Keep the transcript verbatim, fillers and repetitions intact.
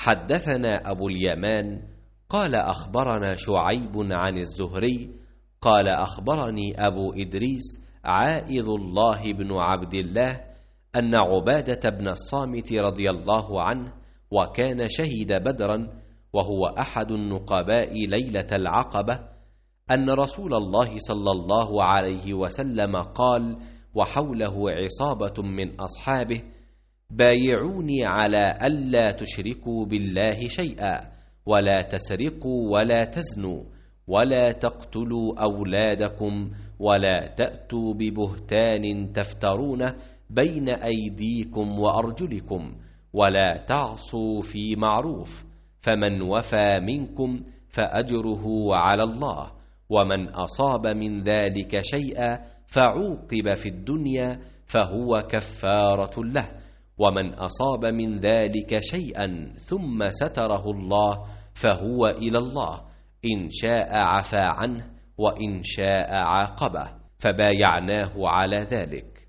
حدثنا أبو اليمان قال أخبرنا شعيب عن الزهري قال أخبرني أبو إدريس عائذ الله بن عبد الله أن عبادة بن الصامت رضي الله عنه وكان شهد بدرا وهو أحد النقباء ليلة العقبة أن رسول الله صلى الله عليه وسلم قال وحوله عصابة من أصحابه: بايعوني على ألا تشركوا بالله شيئا ولا تسرقوا ولا تزنوا ولا تقتلوا أولادكم ولا تأتوا ببهتان تفترونه بين أيديكم وأرجلكم ولا تعصوا في معروف، فمن وفى منكم فأجره على الله، ومن أصاب من ذلك شيئا فعوقب في الدنيا فهو كفارة له، ومن أصاب من ذلك شيئا ثم ستره الله فهو إلى الله، إن شاء عفا عنه وإن شاء عاقبه. فبايعناه على ذلك.